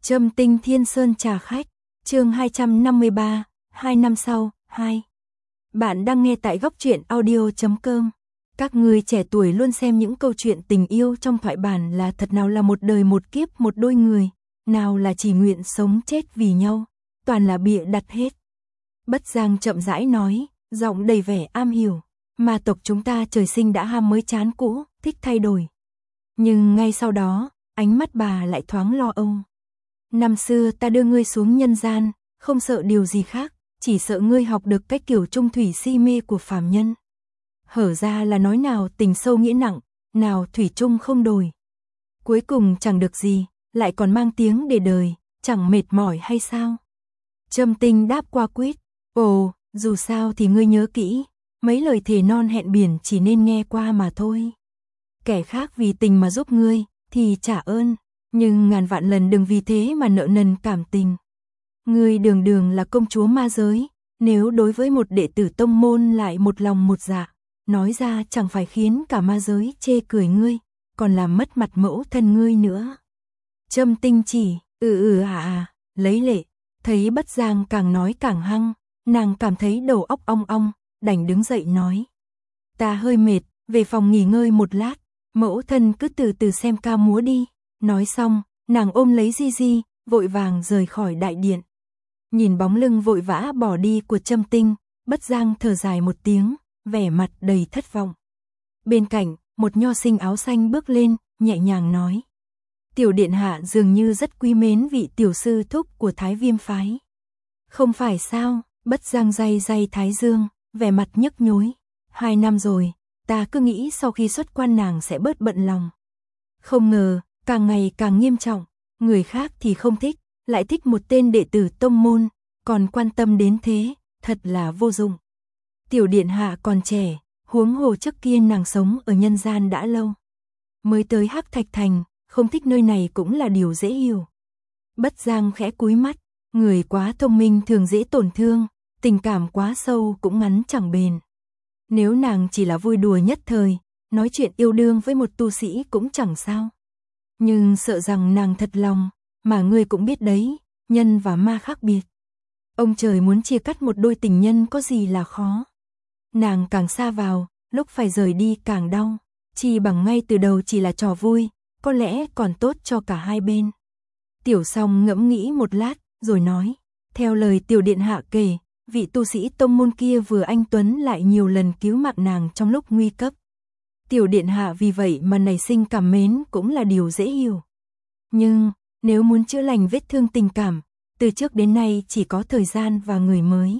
Trâm Tinh Thiên Sơn trà khách, chương 253, 2 năm sau, 2. Bạn đang nghe tại góc truyện audio.com. Các người trẻ tuổi luôn xem những câu chuyện tình yêu trong thoại bản là thật, nào là một đời một kiếp một đôi người, nào là chỉ nguyện sống chết vì nhau, toàn là bịa đặt hết. Bất Giang chậm rãi nói, giọng đầy vẻ am hiểu, ma tộc chúng ta trời sinh đã ham mới chán cũ, thích thay đổi. Nhưng ngay sau đó, ánh mắt bà lại thoáng lo âu. Năm xưa ta đưa ngươi xuống nhân gian, không sợ điều gì khác, chỉ sợ ngươi học được cách kiểu trung thủy si mê của phàm nhân. Hở ra là nói nào tình sâu nghĩa nặng, nào thủy chung không đổi. Cuối cùng chẳng được gì, lại còn mang tiếng để đời, chẳng mệt mỏi hay sao? Trâm Tinh đáp qua quýt, ồ, dù sao thì ngươi nhớ kỹ, mấy lời thề non hẹn biển chỉ nên nghe qua mà thôi. Kẻ khác vì tình mà giúp ngươi, thì trả ơn, nhưng ngàn vạn lần đừng vì thế mà nợ nần cảm tình. Ngươi đường đường là công chúa ma giới, nếu đối với một đệ tử tông môn lại một lòng một dạ, nói ra chẳng phải khiến cả ma giới chê cười ngươi, còn làm mất mặt mẫu thân ngươi nữa. Trâm Tinh chỉ, lấy lệ, thấy Bất Giang càng nói càng hăng, nàng cảm thấy đầu óc ong ong, đành đứng dậy nói. Ta hơi mệt, về phòng nghỉ ngơi một lát, mẫu thân cứ từ từ xem ca múa đi. Nói xong, nàng ôm lấy Di, vội vàng rời khỏi đại điện. Nhìn bóng lưng vội vã bỏ đi của Trâm Tinh, Bất Giang thở dài một tiếng, vẻ mặt đầy thất vọng. Bên cạnh, một nho sinh áo xanh bước lên, nhẹ nhàng nói. Tiểu điện hạ dường như rất quý mến vị tiểu sư thúc của Thái Viêm phái. Không phải sao? Bất Giang day thái dương, vẻ mặt nhức nhối. 2 năm rồi, ta cứ nghĩ sau khi xuất quan nàng sẽ bớt bận lòng. Không ngờ, càng ngày càng nghiêm trọng, người khác thì không thích, lại thích một tên đệ tử tông môn, còn quan tâm đến thế, thật là vô dụng. Tiểu điện hạ còn trẻ, huống hồ trước kia nàng sống ở nhân gian đã lâu. Mới tới Hắc Thạch Thành, không thích nơi này cũng là điều dễ hiểu. Bất Giang khẽ cúi mắt, người quá thông minh thường dễ tổn thương, tình cảm quá sâu cũng ngắn chẳng bền. Nếu nàng chỉ là vui đùa nhất thời, nói chuyện yêu đương với một tu sĩ cũng chẳng sao. Nhưng sợ rằng nàng thật lòng, mà ngươi cũng biết đấy, nhân và ma khác biệt. Ông trời muốn chia cắt một đôi tình nhân có gì là khó. Nàng càng xa vào, lúc phải rời đi càng đau, chỉ bằng ngay từ đầu chỉ là trò vui, có lẽ còn tốt cho cả hai bên. Tiểu Song ngẫm nghĩ một lát, rồi nói, theo lời tiểu điện hạ kể, vị tu sĩ tông môn kia vừa anh tuấn lại nhiều lần cứu mạng nàng trong lúc nguy cấp. Tiểu điện hạ vì vậy mà nảy sinh cảm mến cũng là điều dễ hiểu. Nhưng, nếu muốn chữa lành vết thương tình cảm, từ trước đến nay chỉ có thời gian và người mới.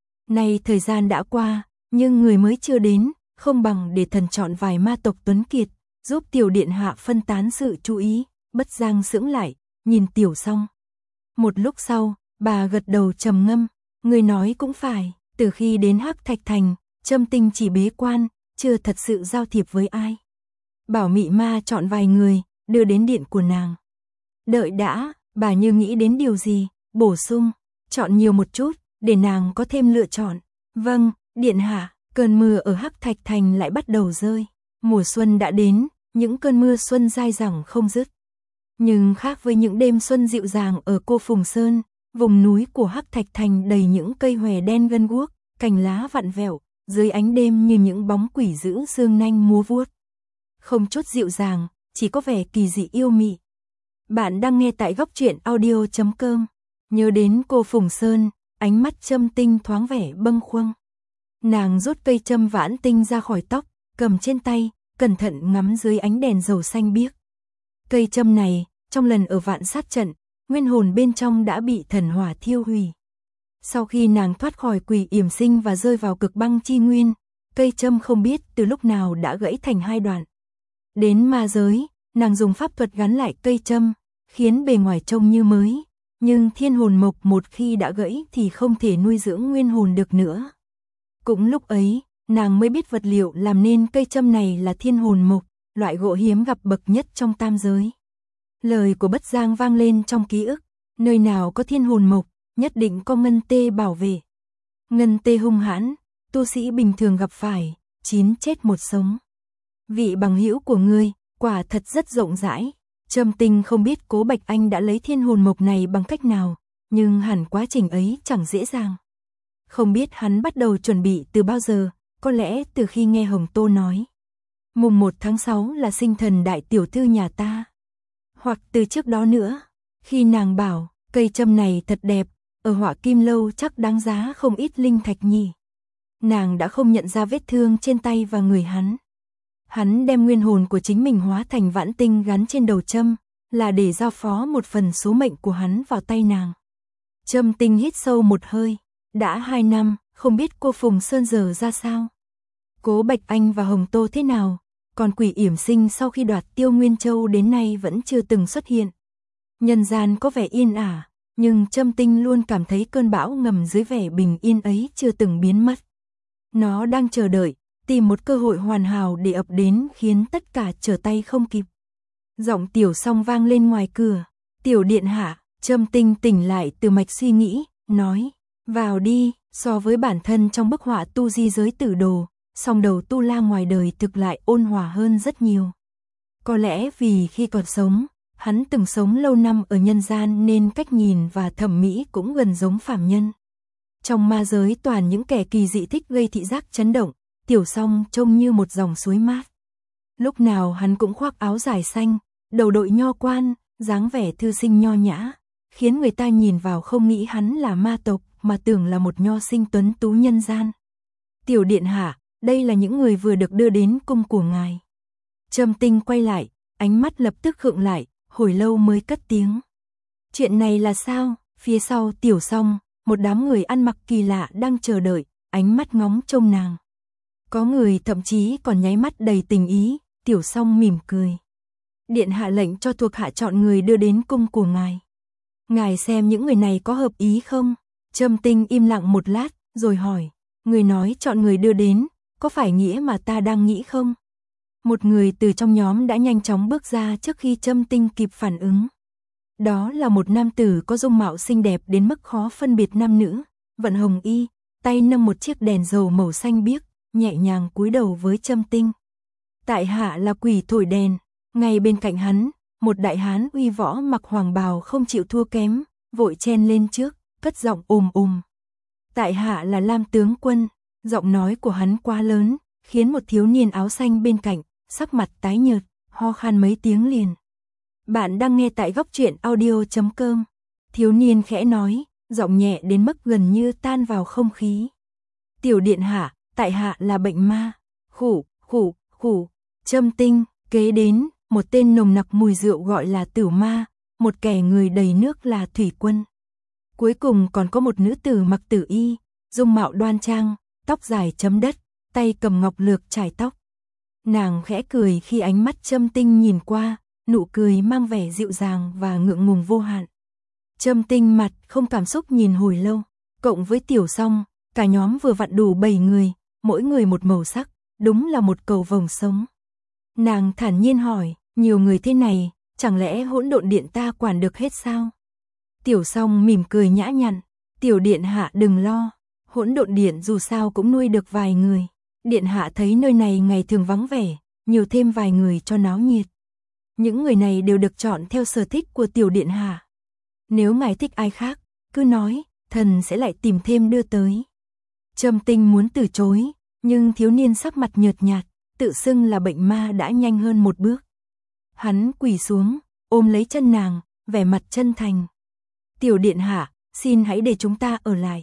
Nay thời gian đã qua, nhưng người mới chưa đến, không bằng để thần chọn vài ma tộc tuấn kiệt, giúp tiểu điện hạ phân tán sự chú ý. Bất Giang sững lại, nhìn Tiểu Song. Một lúc sau, bà gật đầu trầm ngâm, người nói cũng phải, từ khi đến Hắc Thạch Thành, Trâm Tinh chỉ bế quan, chưa thật sự giao thiệp với ai. Bảo mị ma chọn vài người, đưa đến điện của nàng. Đợi đã, bà như nghĩ đến điều gì, bổ sung, chọn nhiều một chút, để nàng có thêm lựa chọn. Vâng, điện hạ. Cơn mưa ở Hắc Thạch Thành lại bắt đầu rơi. Mùa xuân đã đến, những cơn mưa xuân dai dẳng không dứt. Nhưng khác với những đêm xuân dịu dàng ở Cô Phùng Sơn, vùng núi của Hắc Thạch Thành đầy những cây hòe đen gân guốc, cành lá vặn vẹo, dưới ánh đêm như những bóng quỷ dữ dương nanh múa vuốt. Không chút dịu dàng, chỉ có vẻ kỳ dị yêu mị. Bạn đang nghe tại góc truyện audio.com. Nhớ đến Cô Phùng Sơn, ánh mắt Trâm Tinh thoáng vẻ bâng khuâng. Nàng rút cây châm vãn tinh ra khỏi tóc, cầm trên tay, cẩn thận ngắm dưới ánh đèn dầu xanh biếc. Cây châm này, trong lần ở Vạn Sát trận, nguyên hồn bên trong đã bị thần hỏa thiêu hủy. Sau khi nàng thoát khỏi quỷ yểm sinh và rơi vào cực băng chi nguyên, cây châm không biết từ lúc nào đã gãy thành 2 đoạn. Đến ma giới, nàng dùng pháp thuật gắn lại cây châm, khiến bề ngoài trông như mới, nhưng thiên hồn mộc một khi đã gãy thì không thể nuôi dưỡng nguyên hồn được nữa. Cũng lúc ấy, nàng mới biết vật liệu làm nên cây châm này là thiên hồn mộc, loại gỗ hiếm gặp bậc nhất trong tam giới. Lời của Bất Giang vang lên trong ký ức, nơi nào có thiên hồn mộc, nhất định có ngân tê bảo vệ. Ngân tê hung hãn, tu sĩ bình thường gặp phải, 9 chết 1 sống. Vị bằng hữu của ngươi, quả thật rất rộng rãi. Trâm Tinh không biết Cố Bạch Anh đã lấy thiên hồn mộc này bằng cách nào, nhưng hẳn quá trình ấy chẳng dễ dàng. Không biết hắn bắt đầu chuẩn bị từ bao giờ, có lẽ từ khi nghe Hồng Tô nói. Mùng 1 tháng 6 là sinh thần đại tiểu thư nhà ta. Hoặc từ trước đó nữa, khi nàng bảo, cây châm này thật đẹp, ở Họa Kim Lâu chắc đáng giá không ít linh thạch nhỉ. Nàng đã không nhận ra vết thương trên tay và người hắn. Hắn đem nguyên hồn của chính mình hóa thành vãn tinh gắn trên đầu châm, là để giao phó một phần số mệnh của hắn vào tay nàng. Trâm Tinh hít sâu một hơi, đã 2 năm, không biết cô Phùng Sơn giờ ra sao. Cố Bạch Anh và Hồng Tô thế nào, còn Quỷ Yểm Sinh sau khi đoạt Tiêu Nguyên Châu đến nay vẫn chưa từng xuất hiện. Nhân gian có vẻ yên ả, nhưng Trâm Tinh luôn cảm thấy cơn bão ngầm dưới vẻ bình yên ấy chưa từng biến mất. Nó đang chờ đợi, tìm một cơ hội hoàn hảo để ập đến khiến tất cả trở tay không kịp. Giọng Tiểu Song vang lên ngoài cửa. Tiểu điện hạ. Trâm Tinh tỉnh lại từ mạch suy nghĩ, nói, vào đi. So với bản thân trong bức họa tu di giới tử đồ, song đầu tu la ngoài đời thực lại ôn hòa hơn rất nhiều. Có lẽ vì khi còn sống, hắn từng sống lâu năm ở nhân gian nên cách nhìn và thẩm mỹ cũng gần giống phàm nhân. Trong ma giới toàn những kẻ kỳ dị thích gây thị giác chấn động, Tiểu Song trông như một dòng suối mát. Lúc nào hắn cũng khoác áo dài xanh, đầu đội nho quan, dáng vẻ thư sinh nho nhã, khiến người ta nhìn vào không nghĩ hắn là ma tộc, mà tưởng là một nho sinh tuấn tú nhân gian. Tiểu điện hạ, đây là những người vừa được đưa đến cung của ngài. Trâm Tinh quay lại, ánh mắt lập tức khựng lại, hồi lâu mới cất tiếng. Chuyện này là sao? Phía sau Tiểu Song, một đám người ăn mặc kỳ lạ đang chờ đợi, ánh mắt ngóng trông nàng. Có người thậm chí còn nháy mắt đầy tình ý. Tiểu Song mỉm cười. Điện hạ lệnh cho thuộc hạ chọn người đưa đến cung của ngài. Ngài xem những người này có hợp ý không? Trâm Tinh im lặng một lát, rồi hỏi. Người nói chọn người đưa đến, có phải nghĩa mà ta đang nghĩ không? Một người từ trong nhóm đã nhanh chóng bước ra trước khi Trâm Tinh kịp phản ứng. Đó là một nam tử có dung mạo xinh đẹp đến mức khó phân biệt nam nữ, vận hồng y, tay nâng một chiếc đèn dầu màu xanh biếc, nhẹ nhàng cúi đầu với Trâm Tinh. Tại hạ là Quỷ thổi đèn, ngay bên cạnh hắn, một đại hán uy võ mặc hoàng bào không chịu thua kém, vội chen lên trước, cất giọng ồm. Tại hạ là Lam tướng quân. Giọng nói của hắn quá lớn, khiến một thiếu niên áo xanh bên cạnh, sắc mặt tái nhợt, ho khan mấy tiếng liền. Bạn đang nghe tại góc truyện audio.com. Thiếu niên khẽ nói, giọng nhẹ đến mức gần như tan vào không khí. Tiểu điện hạ, tại hạ là bệnh ma. Khủ. Trâm Tinh, kế đến, một tên nồng nặc mùi rượu gọi là Tử Ma, một kẻ người đầy nước là Thủy Quân. Cuối cùng còn có một nữ tử mặc tử y, dung mạo đoan trang, tóc dài chấm đất, tay cầm ngọc lược chải tóc. Nàng khẽ cười khi ánh mắt Trâm Tinh nhìn qua, nụ cười mang vẻ dịu dàng và ngượng ngùng vô hạn. Trâm Tinh mặt không cảm xúc nhìn hồi lâu, cộng với Tiểu Song, cả nhóm vừa vặn đủ 7 người, mỗi người một màu sắc, đúng là một cầu vồng sống. Nàng thản nhiên hỏi, nhiều người thế này, chẳng lẽ Hỗn Độn Điện ta quản được hết sao? Tiểu Song mỉm cười nhã nhặn, tiểu điện hạ đừng lo, Hỗn Độn Điện dù sao cũng nuôi được vài người. Điện hạ thấy nơi này ngày thường vắng vẻ, nhiều thêm vài người cho náo nhiệt. Những người này đều được chọn theo sở thích của tiểu điện hạ. Nếu ngài thích ai khác, cứ nói, thần sẽ lại tìm thêm đưa tới. Trâm Tinh muốn từ chối, nhưng thiếu niên sắc mặt nhợt nhạt, tự xưng là bệnh ma đã nhanh hơn một bước. Hắn quỳ xuống, ôm lấy chân nàng, vẻ mặt chân thành. Tiểu điện hạ, xin hãy để chúng ta ở lại.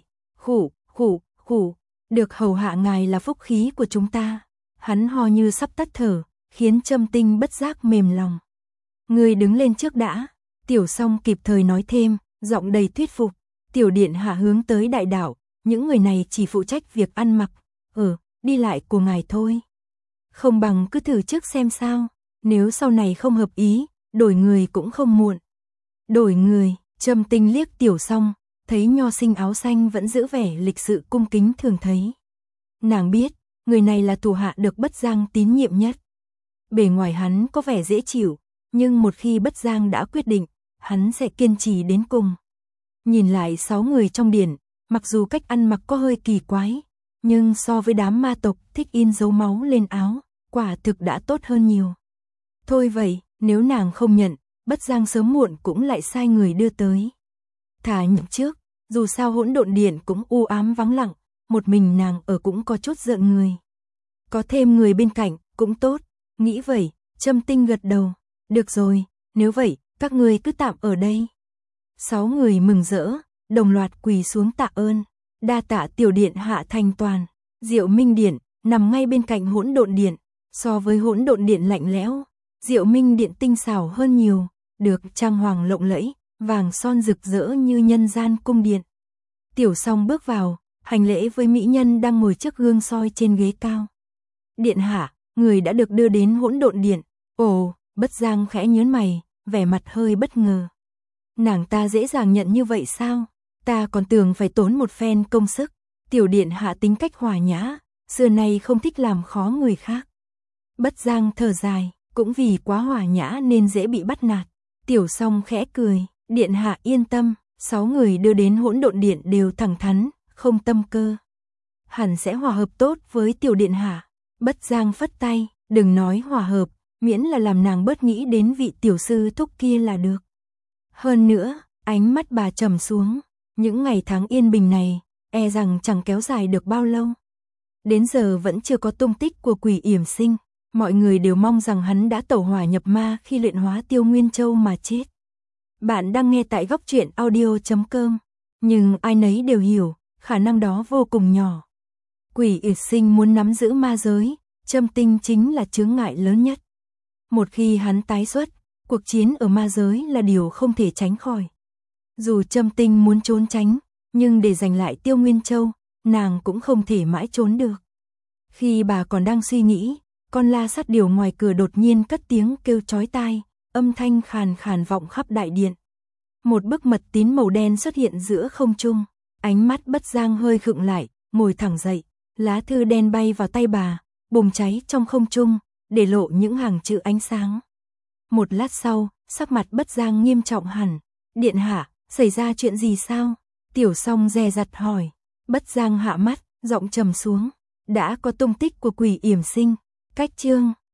Khủ. Được hầu hạ ngài là phúc khí của chúng ta. Hắn ho như sắp tắt thở, khiến Trâm Tinh bất giác mềm lòng. Người đứng lên trước đã. Tiểu Song kịp thời nói thêm, giọng đầy thuyết phục. Tiểu điện hạ hướng tới đại đạo, những người này chỉ phụ trách việc ăn mặc, đi lại của ngài thôi. Không bằng cứ thử trước xem sao, nếu sau này không hợp ý, đổi người cũng không muộn. Đổi người, Trâm Tinh liếc Tiểu Song, thấy nho sinh áo xanh vẫn giữ vẻ lịch sự cung kính thường thấy. Nàng biết, người này là thủ hạ được Bất Giang tín nhiệm nhất. Bề ngoài hắn có vẻ dễ chịu, nhưng một khi Bất Giang đã quyết định, hắn sẽ kiên trì đến cùng. Nhìn lại 6 người trong điện, mặc dù cách ăn mặc có hơi kỳ quái, nhưng so với đám ma tộc thích in dấu máu lên áo, quả thực đã tốt hơn nhiều. Thôi vậy, nếu nàng không nhận, Bất Giang sớm muộn cũng lại sai người đưa tới. Thả nhậm trước, dù sao hỗn độn điện cũng u ám vắng lặng, một mình nàng ở cũng có chút giận người. Có thêm người bên cạnh, cũng tốt, nghĩ vậy, Trâm Tinh gật đầu, được rồi, nếu vậy, các ngươi cứ tạm ở đây. 6 người mừng rỡ, đồng loạt quỳ xuống tạ ơn, đa tạ tiểu điện hạ thành toàn. Diệu Minh Điện, nằm ngay bên cạnh hỗn độn điện, so với hỗn độn điện lạnh lẽo, Diệu Minh Điện tinh xảo hơn nhiều, được trang hoàng lộng lẫy, vàng son rực rỡ như nhân gian cung điện. Tiểu Song bước vào, hành lễ với mỹ nhân đang ngồi trước gương soi trên ghế cao. Điện hạ, người đã được đưa đến hỗn độn điện. Ồ, Bất Giang khẽ nhớn mày, vẻ mặt hơi bất ngờ. Nàng ta dễ dàng nhận như vậy sao? Ta còn tưởng phải tốn một phen công sức. Tiểu điện hạ tính cách hòa nhã, xưa nay không thích làm khó người khác. Bất Giang thở dài, cũng vì quá hòa nhã nên dễ bị bắt nạt. Tiểu Song khẽ cười, điện hạ yên tâm, 6 người đưa đến hỗn độn điện đều thẳng thắn, không tâm cơ. Hẳn sẽ hòa hợp tốt với tiểu điện hạ. Bất Giang phất tay, đừng nói hòa hợp, miễn là làm nàng bớt nghĩ đến vị tiểu sư thúc kia là được. Hơn nữa, ánh mắt bà trầm xuống, những ngày tháng yên bình này, e rằng chẳng kéo dài được bao lâu. Đến giờ vẫn chưa có tung tích của Quỷ Yểm Sinh, mọi người đều mong rằng hắn đã tẩu hỏa nhập ma khi luyện hóa Tiêu Nguyên Châu mà chết. Bạn đang nghe tại góc truyện audio.com, nhưng ai nấy đều hiểu, khả năng đó vô cùng nhỏ. Quỷ Yểm Sinh muốn nắm giữ ma giới, Trâm Tinh chính là chướng ngại lớn nhất. Một khi hắn tái xuất, cuộc chiến ở ma giới là điều không thể tránh khỏi. Dù Trâm Tinh muốn trốn tránh, nhưng để giành lại Tiêu Nguyên Châu, nàng cũng không thể mãi trốn được. Khi bà còn đang suy nghĩ, con la sát điểu ngoài cửa đột nhiên cất tiếng kêu chói tai, âm thanh khàn khàn vọng khắp đại điện. Một bức mật tín màu đen xuất hiện giữa không trung, ánh mắt Bất Giang hơi khựng lại, ngồi thẳng dậy, lá thư đen bay vào tay bà, bùng cháy trong không trung, để lộ những hàng chữ ánh sáng. Một lát sau, sắc mặt Bất Giang nghiêm trọng hẳn. Điện hạ, xảy ra chuyện gì sao? Tiểu Song dè dặt hỏi. Bất Giang hạ mắt, giọng trầm xuống. Đã có tung tích của Quỷ Yểm Sinh. Cách chương